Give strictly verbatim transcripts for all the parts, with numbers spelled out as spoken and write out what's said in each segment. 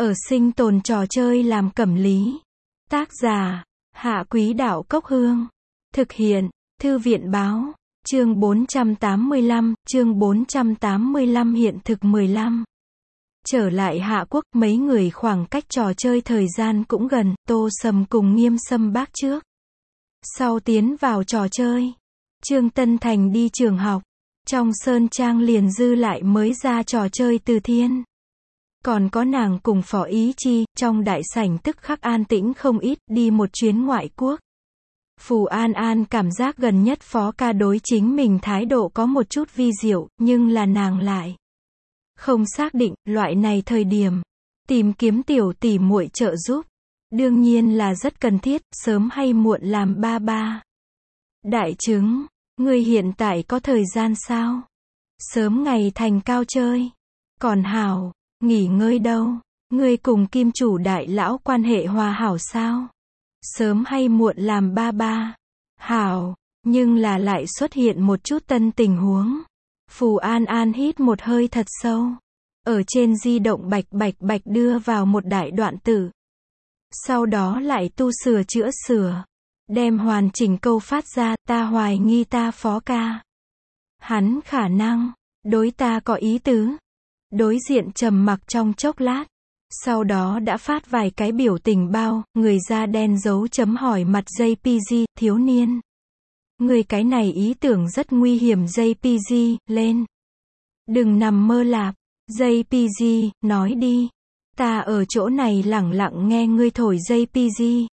Ở sinh tồn trò chơi làm cẩm lý. Tác giả, Hạ Quý Đạo Cốc Hương. Thực hiện, Thư viện Báo. Chương bốn trăm tám mươi lăm, chương bốn trăm tám mươi lăm hiện thực mười lăm. Trở lại Hạ Quốc, mấy người khoảng cách trò chơi thời gian cũng gần, Tô Sầm cùng Nghiêm Sâm bác trước. Sau tiến vào trò chơi, Trương Tân Thành đi trường học, trong sơn trang liền dư lại mới ra trò chơi Từ Thiên. Còn có nàng cùng Phó Ý Chi, trong đại sảnh tức khắc an tĩnh không ít, đi một chuyến ngoại quốc. Phù An An cảm giác gần nhất Phó ca đối chính mình thái độ có một chút vi diệu, nhưng là nàng lại không xác định, loại này thời điểm, tìm kiếm tiểu tỷ muội trợ giúp, đương nhiên là rất cần thiết, sớm hay muộn làm ba ba. Đại trứng, ngươi hiện tại có thời gian sao? Sớm ngày thành cao chơi. Còn hảo, nghỉ ngơi đâu? Ngươi cùng kim chủ đại lão quan hệ hòa hảo sao? Sớm hay muộn làm ba ba. Hảo, nhưng là lại xuất hiện một chút tân tình huống. Phù An An hít một hơi thật sâu. Ở trên di động bạch bạch bạch đưa vào một đại đoạn tử. Sau đó lại tu sửa chữa sửa. Đem hoàn chỉnh câu phát ra, ta hoài nghi ta Phó ca. Hắn khả năng, đối ta có ý tứ. Đối diện trầm mặc trong chốc lát. Sau đó đã phát vài cái biểu tình bao, người da đen dấu chấm hỏi mặt gi pê giê, thiếu niên. Người cái này ý tưởng rất nguy hiểm gi pê giê, lên. Đừng nằm mơ lạp. gi pê giê, nói đi. Ta ở chỗ này lẳng lặng nghe ngươi thổi gi pê giê.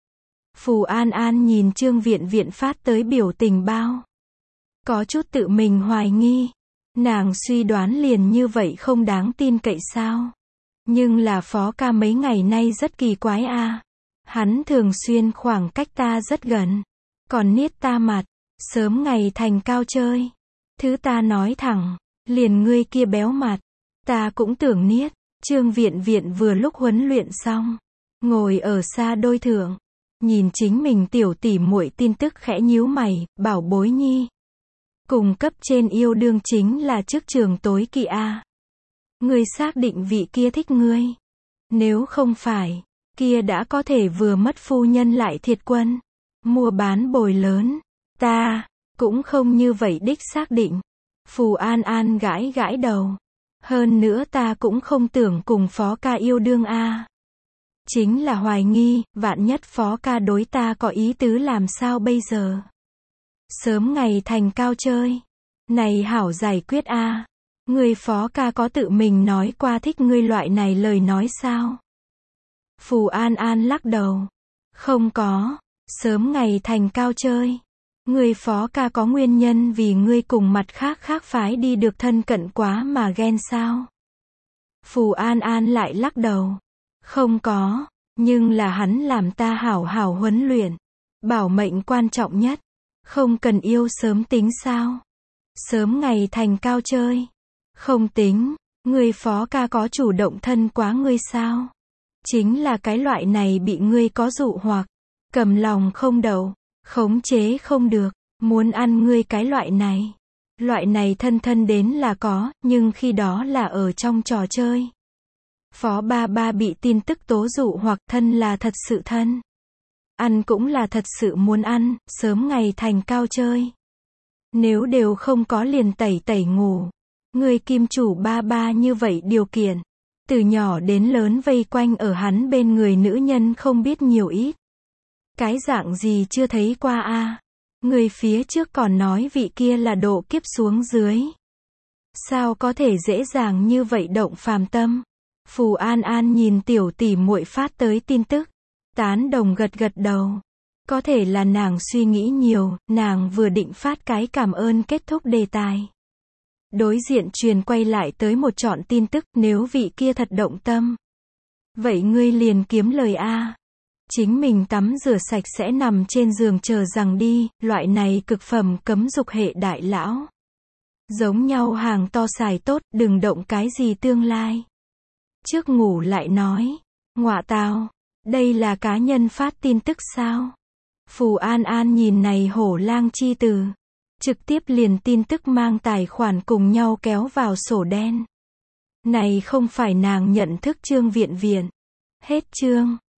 Phù An An nhìn Trương Viện Viện phát tới biểu tình bao. Có chút tự mình hoài nghi. Nàng suy đoán liền như vậy không đáng tin cậy sao. Nhưng là Phó ca mấy ngày nay rất kỳ quái a. À. Hắn thường xuyên khoảng cách ta rất gần. Còn niết ta mặt. Sớm ngày thành cao chơi. Thứ ta nói thẳng. Liền ngươi kia béo mặt. Ta cũng tưởng niết. Trương Viện Viện vừa lúc huấn luyện xong. Ngồi ở xa đôi thượng. Nhìn chính mình tiểu tỷ muội tin tức khẽ nhíu mày. Bảo bối nhi. Cùng cấp trên yêu đương chính là trước trường tối kỳ a. Ngươi xác định vị kia thích ngươi. Nếu không phải, kia đã có thể vừa mất phu nhân lại thiệt quân. Mua bán bồi lớn. Ta, cũng không như vậy đích xác định. Phù An An gãi gãi đầu. Hơn nữa ta cũng không tưởng cùng Phó ca yêu đương a. Chính là hoài nghi, vạn nhất Phó ca đối ta có ý tứ làm sao bây giờ. Sớm ngày thành cao chơi. Này hảo giải quyết a. Người Phó ca có tự mình nói qua thích ngươi loại này lời nói sao? Phù An An lắc đầu. Không có. Sớm ngày thành cao chơi. Người Phó ca có nguyên nhân vì ngươi cùng mặt khác khác phái đi được thân cận quá mà ghen sao? Phù An An lại lắc đầu. Không có. Nhưng là hắn làm ta hảo hảo huấn luyện. Bảo mệnh quan trọng nhất. Không cần yêu sớm tính sao? Sớm ngày thành cao chơi. Không tính, người Phó ca có chủ động thân quá ngươi sao? Chính là cái loại này bị ngươi có dụ hoặc, cầm lòng không đậu, khống chế không được, muốn ăn ngươi cái loại này. Loại này thân thân đến là có, nhưng khi đó là ở trong trò chơi. Phó ba ba bị tin tức tố dụ hoặc thân là thật sự thân. Ăn cũng là thật sự muốn ăn, sớm ngày thành cao chơi. Nếu đều không có liền tẩy tẩy ngủ. Người kim chủ ba ba như vậy điều kiện. Từ nhỏ đến lớn vây quanh ở hắn bên người nữ nhân không biết nhiều ít. Cái dạng gì chưa thấy qua a. À? Người phía trước còn nói vị kia là độ kiếp xuống dưới. Sao có thể dễ dàng như vậy động phàm tâm. Phù An An nhìn tiểu tỷ muội phát tới tin tức. Tán đồng gật gật đầu. Có thể là nàng suy nghĩ nhiều, nàng vừa định phát cái cảm ơn kết thúc đề tài. Đối diện truyền quay lại tới một trọn tin tức, nếu vị kia thật động tâm. Vậy ngươi liền kiếm lời a. Chính mình tắm rửa sạch sẽ nằm trên giường chờ rằng đi, loại này cực phẩm cấm dục hệ đại lão. Giống nhau hàng to xài tốt, đừng động cái gì tương lai. Trước ngủ lại nói, ngọa tào, đây là cá nhân phát tin tức sao? Phù An An nhìn này hổ lang chi từ. Trực tiếp liền tin tức mang tài khoản cùng nhau kéo vào sổ đen. Này không phải nàng nhận thức Trương Viện Viện. Hết chương.